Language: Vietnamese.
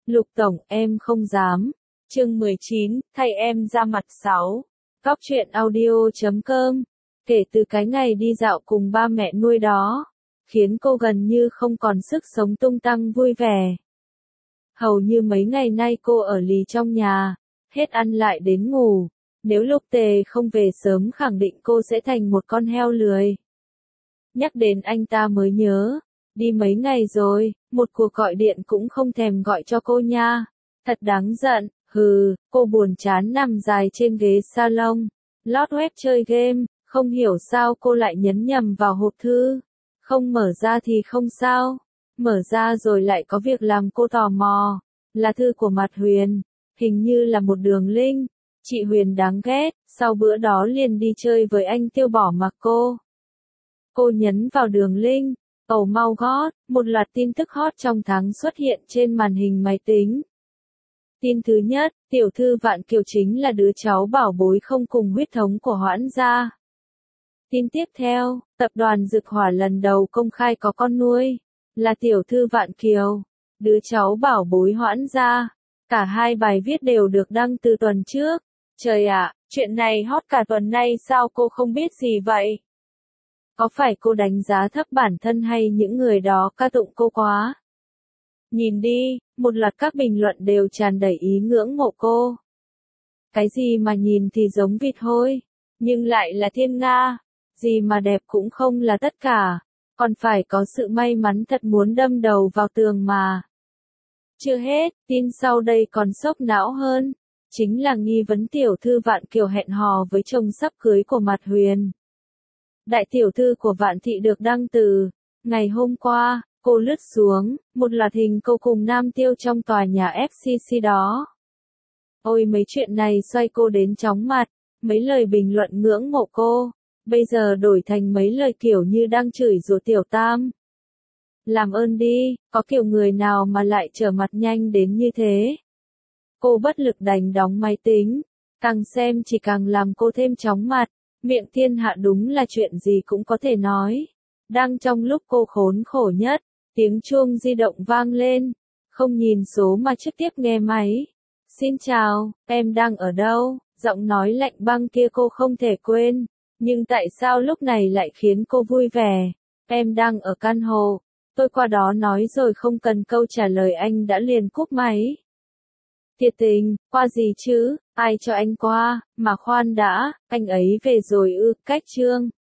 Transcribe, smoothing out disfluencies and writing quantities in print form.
Lục Tổng, em không dám. Chương 19, thay em ra mặt 6. Cóc truyện audio.com. Kể từ cái ngày đi dạo cùng ba mẹ nuôi đó, khiến cô gần như không còn sức sống tung tăng vui vẻ. Hầu như mấy ngày nay cô ở lì trong nhà, hết ăn lại đến ngủ. Nếu Lục Tề không về sớm khẳng định cô sẽ thành một con heo lười. Nhắc đến anh ta mới nhớ, đi mấy ngày rồi, một cuộc gọi điện cũng không thèm gọi cho cô nha. Thật đáng giận, cô buồn chán nằm dài trên ghế salon, lót web chơi game, không hiểu sao cô lại nhấn nhầm vào hộp thư. Không mở ra thì không sao, mở ra rồi lại có việc làm cô tò mò, là thư của Mạt Huyền, hình như là một đường link. Chị Huyền đáng ghét, sau bữa đó liền đi chơi với anh Tiêu bỏ mặc cô. Cô nhấn vào đường link, oh my god, một loạt tin tức hot trong tháng xuất hiện trên màn hình máy tính. Tin thứ nhất, tiểu thư Vạn Kiều chính là đứa cháu bảo bối không cùng huyết thống của Hoãn gia. Tin tiếp theo, tập đoàn Dực Hỏa lần đầu công khai có con nuôi, là tiểu thư Vạn Kiều, đứa cháu bảo bối Hoãn gia. Cả hai bài viết đều được đăng từ tuần trước. Trời ạ, chuyện này hot cả tuần nay sao cô không biết gì vậy? Có phải cô đánh giá thấp bản thân hay những người đó ca tụng cô quá? Nhìn đi, một loạt các bình luận đều tràn đầy ý ngưỡng mộ cô. Cái gì mà nhìn thì giống vịt hôi, nhưng lại là thiên nga. Gì mà đẹp cũng không là tất cả, còn phải có sự may mắn thật muốn đâm đầu vào tường mà. Chưa hết, tin sau đây còn sốc não hơn. Chính là nghi vấn tiểu thư Vạn Kiều hẹn hò với chồng sắp cưới của Mạt Huyền. Đại tiểu thư của Vạn Thị được đăng từ ngày hôm qua, cô lướt xuống, một loạt hình cô cùng Nam Tiêu trong tòa nhà FCC đó. Ôi mấy chuyện này xoay cô đến chóng mặt, mấy lời bình luận ngưỡng mộ cô, bây giờ đổi thành mấy lời kiểu như đang chửi rủa tiểu tam. Làm ơn đi, có kiểu người nào mà lại trở mặt nhanh đến như thế. Cô bất lực đành đóng máy tính, càng xem chỉ càng làm cô thêm chóng mặt, miệng thiên hạ đúng là chuyện gì cũng có thể nói. Đang trong lúc cô khốn khổ nhất, tiếng chuông di động vang lên, không nhìn số mà trực tiếp nghe máy. Xin chào, em đang ở đâu? Giọng nói lạnh băng kia cô không thể quên, nhưng tại sao lúc này lại khiến cô vui vẻ? Em đang ở căn hộ, tôi qua đó nói rồi không cần câu trả lời anh đã liền cúp máy. Thiệt tình, qua gì chứ, ai cho anh qua, mà khoan đã, anh ấy về rồi ư, cách chương.